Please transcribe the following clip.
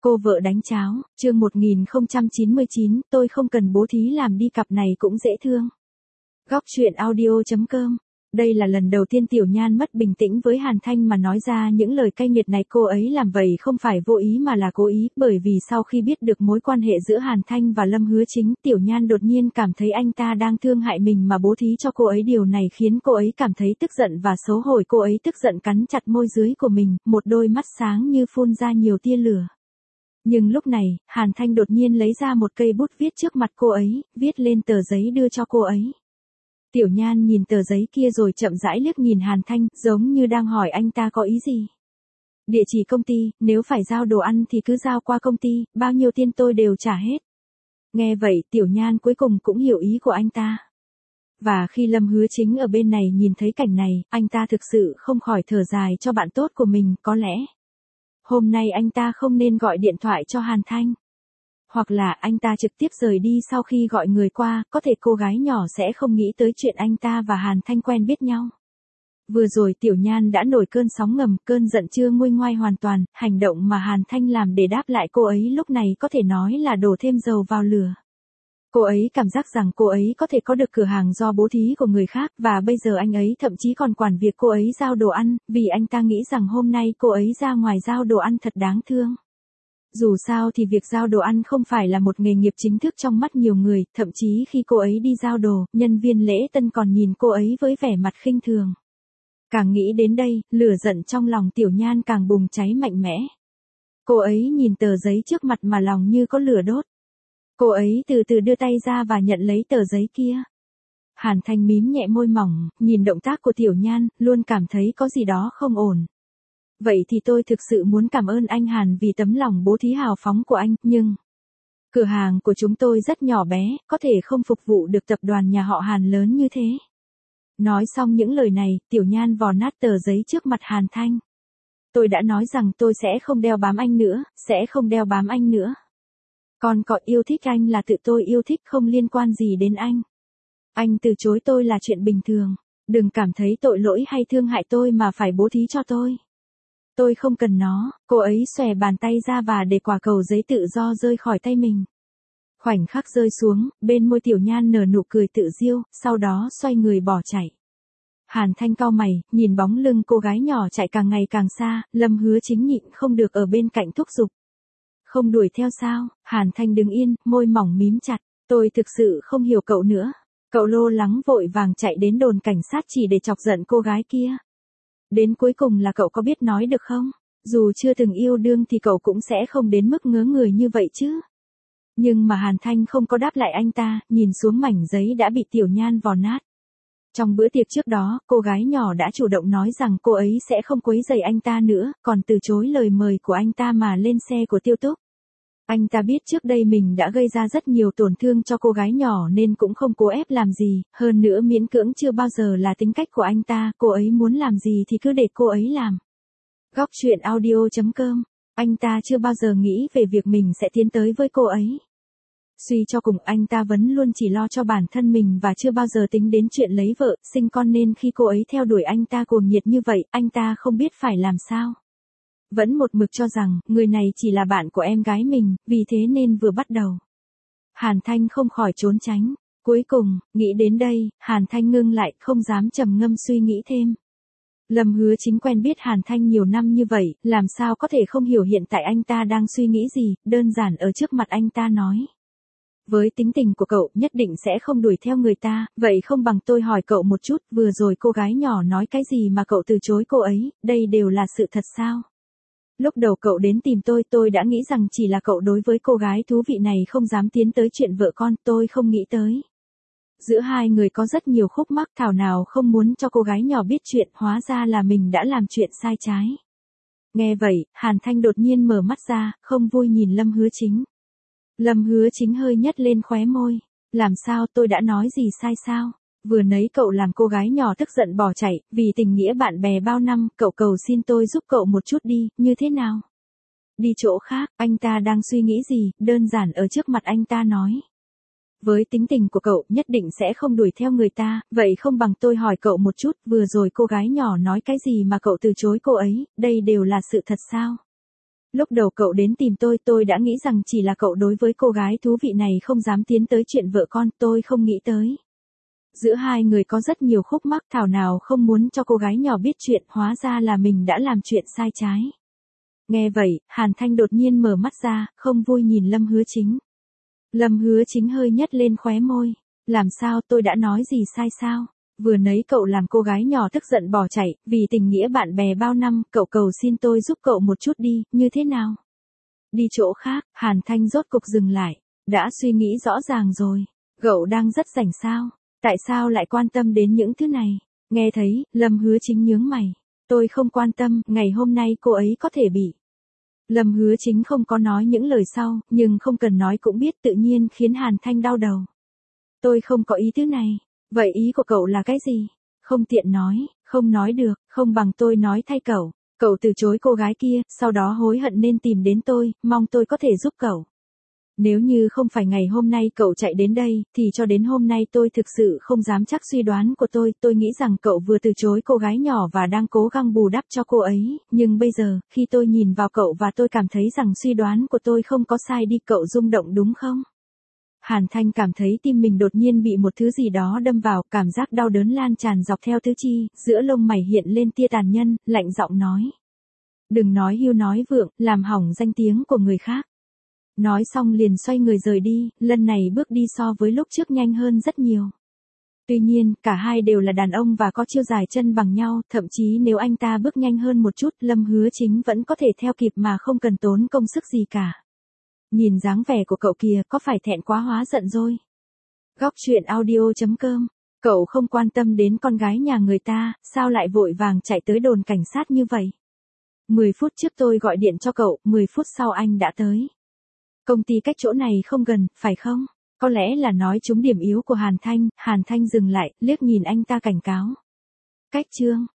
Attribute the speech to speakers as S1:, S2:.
S1: Cô vợ đánh cháo, chương 1099, tôi không cần bố thí làm đi cặp này cũng dễ thương. Góc truyện audio.com. Đây là lần đầu tiên Tiểu Nhan mất bình tĩnh với Hàn Thanh mà nói ra những lời cay nghiệt này. Cô ấy làm vậy không phải vô ý mà là cố ý, bởi vì sau khi biết được mối quan hệ giữa Hàn Thanh và Lâm Hứa Chính, Tiểu Nhan đột nhiên cảm thấy anh ta đang thương hại mình mà bố thí cho cô ấy. Điều này khiến cô ấy cảm thấy tức giận và xấu hổ. Cô ấy tức giận cắn chặt môi dưới của mình, một đôi mắt sáng như phun ra nhiều tia lửa. Nhưng lúc này, Hàn Thanh đột nhiên lấy ra một cây bút viết trước mặt cô ấy, viết lên tờ giấy đưa cho cô ấy. Tiểu Nhan nhìn tờ giấy kia rồi chậm rãi liếc nhìn Hàn Thanh, giống như đang hỏi anh ta có ý gì. Địa chỉ công ty, nếu phải giao đồ ăn thì cứ giao qua công ty, bao nhiêu tiền tôi đều trả hết. Nghe vậy, Tiểu Nhan cuối cùng cũng hiểu ý của anh ta. Và khi Lâm Hứa Chính ở bên này nhìn thấy cảnh này, anh ta thực sự không khỏi thở dài cho bạn tốt của mình. Có lẽ hôm nay anh ta không nên gọi điện thoại cho Hàn Thanh. Hoặc là anh ta trực tiếp rời đi sau khi gọi người qua, có thể cô gái nhỏ sẽ không nghĩ tới chuyện anh ta và Hàn Thanh quen biết nhau. Vừa rồi Tiểu Nhan đã nổi cơn sóng ngầm, cơn giận chưa nguôi ngoai hoàn toàn, hành động mà Hàn Thanh làm để đáp lại cô ấy lúc này có thể nói là đổ thêm dầu vào lửa. Cô ấy cảm giác rằng cô ấy có thể có được cửa hàng do bố thí của người khác, và bây giờ anh ấy thậm chí còn quản việc cô ấy giao đồ ăn, vì anh ta nghĩ rằng hôm nay cô ấy ra ngoài giao đồ ăn thật đáng thương. Dù sao thì việc giao đồ ăn không phải là một nghề nghiệp chính thức trong mắt nhiều người, thậm chí khi cô ấy đi giao đồ, nhân viên lễ tân còn nhìn cô ấy với vẻ mặt khinh thường. Càng nghĩ đến đây, lửa giận trong lòng Tiểu Nhan càng bùng cháy mạnh mẽ. Cô ấy nhìn tờ giấy trước mặt mà lòng như có lửa đốt. Cô ấy từ từ đưa tay ra và nhận lấy tờ giấy kia. Hàn Thanh mím nhẹ môi mỏng, nhìn động tác của Tiểu Nhan, luôn cảm thấy có gì đó không ổn. Vậy thì tôi thực sự muốn cảm ơn anh Hàn vì tấm lòng bố thí hào phóng của anh, nhưng cửa hàng của chúng tôi rất nhỏ bé, có thể không phục vụ được tập đoàn nhà họ Hàn lớn như thế. Nói xong những lời này, Tiểu Nhan vò nát tờ giấy trước mặt Hàn Thanh. Tôi đã nói rằng tôi sẽ không đeo bám anh nữa, sẽ không đeo bám anh nữa. Còn có yêu thích anh là tự tôi yêu thích, không liên quan gì đến anh. Anh từ chối tôi là chuyện bình thường. Đừng cảm thấy tội lỗi hay thương hại tôi mà phải bố thí cho tôi. Tôi không cần nó. Cô ấy xòe bàn tay ra và để quả cầu giấy tự do rơi khỏi tay mình. Khoảnh khắc rơi xuống, bên môi Tiểu Nhan nở nụ cười tự diêu, sau đó xoay người bỏ chạy. Hàn Thanh cau mày, nhìn bóng lưng cô gái nhỏ chạy càng ngày càng xa, Lâm Hứa Chính nhịn không được ở bên cạnh thúc giục. Không đuổi theo sao? Hàn Thanh đứng yên, môi mỏng mím chặt. Tôi thực sự không hiểu cậu nữa. Cậu lo lắng vội vàng chạy đến đồn cảnh sát chỉ để chọc giận cô gái kia. Đến cuối cùng là cậu có biết nói được không? Dù chưa từng yêu đương thì cậu cũng sẽ không đến mức ngớ người như vậy chứ. Nhưng mà Hàn Thanh không có đáp lại anh ta, nhìn xuống mảnh giấy đã bị Tiểu Nhan vò nát. Trong bữa tiệc trước đó, cô gái nhỏ đã chủ động nói rằng cô ấy sẽ không quấy rầy anh ta nữa, còn từ chối lời mời của anh ta mà lên xe của Tiêu Túc. Anh ta biết trước đây mình đã gây ra rất nhiều tổn thương cho cô gái nhỏ nên cũng không cố ép làm gì, hơn nữa miễn cưỡng chưa bao giờ là tính cách của anh ta, cô ấy muốn làm gì thì cứ để cô ấy làm. Góc truyện audio.com. Anh ta chưa bao giờ nghĩ về việc mình sẽ tiến tới với cô ấy. Suy cho cùng anh ta vẫn luôn chỉ lo cho bản thân mình và chưa bao giờ tính đến chuyện lấy vợ, sinh con, nên khi cô ấy theo đuổi anh ta cuồng nhiệt như vậy, anh ta không biết phải làm sao. Vẫn một mực cho rằng, người này chỉ là bạn của em gái mình, vì thế nên vừa bắt đầu. Hàn Thanh không khỏi trốn tránh. Cuối cùng, nghĩ đến đây, Hàn Thanh ngưng lại, không dám trầm ngâm suy nghĩ thêm. Lâm Hứa Chính quen biết Hàn Thanh nhiều năm như vậy, làm sao có thể không hiểu hiện tại anh ta đang suy nghĩ gì, đơn giản ở trước mặt anh ta nói. Với tính tình của cậu nhất định sẽ không đuổi theo người ta, vậy không bằng tôi hỏi cậu một chút, vừa rồi cô gái nhỏ nói cái gì mà cậu từ chối cô ấy, đây đều là sự thật sao? Lúc đầu cậu đến tìm tôi đã nghĩ rằng chỉ là cậu đối với cô gái thú vị này không dám tiến tới chuyện vợ con, tôi không nghĩ tới. Giữa hai người có rất nhiều khúc mắc, thảo nào không muốn cho cô gái nhỏ biết chuyện, hóa ra là mình đã làm chuyện sai trái. Nghe vậy, Hàn Thanh đột nhiên mở mắt ra, không vui nhìn Lâm Hứa Chính. Lâm Hứa Chính hơi nhếch lên khóe môi. Làm sao, tôi đã nói gì sai sao? Vừa nãy cậu làm cô gái nhỏ tức giận bỏ chạy, vì tình nghĩa bạn bè bao năm, cậu cầu xin tôi giúp cậu một chút đi, như thế nào? Đi chỗ khác, anh ta đang suy nghĩ gì, đơn giản ở trước mặt anh ta nói. Với tính tình của cậu nhất định sẽ không đuổi theo người ta, vậy không bằng tôi hỏi cậu một chút, vừa rồi cô gái nhỏ nói cái gì mà cậu từ chối cô ấy, đây đều là sự thật sao? Lúc đầu cậu đến tìm tôi đã nghĩ rằng chỉ là cậu đối với cô gái thú vị này không dám tiến tới chuyện vợ con, tôi không nghĩ tới. Giữa hai người có rất nhiều khúc mắc, thảo nào không muốn cho cô gái nhỏ biết chuyện, hóa ra là mình đã làm chuyện sai trái. Nghe vậy, Hàn Thanh đột nhiên mở mắt ra, không vui nhìn Lâm Hứa Chính. Lâm Hứa Chính hơi nhếch lên khóe môi. Làm sao, tôi đã nói gì sai sao? Vừa nấy cậu làm cô gái nhỏ tức giận bỏ chạy, vì tình nghĩa bạn bè bao năm, cậu cầu xin tôi giúp cậu một chút đi, như thế nào? Đi chỗ khác, Hàn Thanh rốt cục dừng lại. Đã suy nghĩ rõ ràng rồi. Cậu đang rất rảnh sao? Tại sao lại quan tâm đến những thứ này? Nghe thấy, Lâm Hứa Chính nhướng mày. Tôi không quan tâm, ngày hôm nay cô ấy có thể bị. Lâm Hứa Chính không có nói những lời sau, nhưng không cần nói cũng biết tự nhiên khiến Hàn Thanh đau đầu. Tôi không có ý thứ này. Vậy ý của cậu là cái gì? Không tiện nói, không nói được, không bằng tôi nói thay cậu. Cậu từ chối cô gái kia, sau đó hối hận nên tìm đến tôi, mong tôi có thể giúp cậu. Nếu như không phải ngày hôm nay cậu chạy đến đây, thì cho đến hôm nay tôi thực sự không dám chắc suy đoán của tôi nghĩ rằng cậu vừa từ chối cô gái nhỏ và đang cố gắng bù đắp cho cô ấy, nhưng bây giờ, khi tôi nhìn vào cậu và tôi cảm thấy rằng suy đoán của tôi không có sai đi, cậu rung động đúng không? Hàn Thanh cảm thấy tim mình đột nhiên bị một thứ gì đó đâm vào, cảm giác đau đớn lan tràn dọc theo tứ chi, giữa lông mày hiện lên tia tàn nhẫn, lạnh giọng nói. Đừng nói hưu nói vượng, làm hỏng danh tiếng của người khác. Nói xong liền xoay người rời đi, lần này bước đi so với lúc trước nhanh hơn rất nhiều. Tuy nhiên, cả hai đều là đàn ông và có chiêu dài chân bằng nhau, thậm chí nếu anh ta bước nhanh hơn một chút, Lâm Hứa Chính vẫn có thể theo kịp mà không cần tốn công sức gì cả. Nhìn dáng vẻ của cậu kìa, có phải thẹn quá hóa giận rồi? Góc truyện audio.com. Cậu không quan tâm đến con gái nhà người ta, sao lại vội vàng chạy tới đồn cảnh sát như vậy? 10 phút trước tôi gọi điện cho cậu, 10 phút sau anh đã tới. Công ty cách chỗ này không gần, phải không? Có lẽ là nói trúng điểm yếu của Hàn Thanh dừng lại, liếc nhìn anh ta cảnh cáo. Cách chương.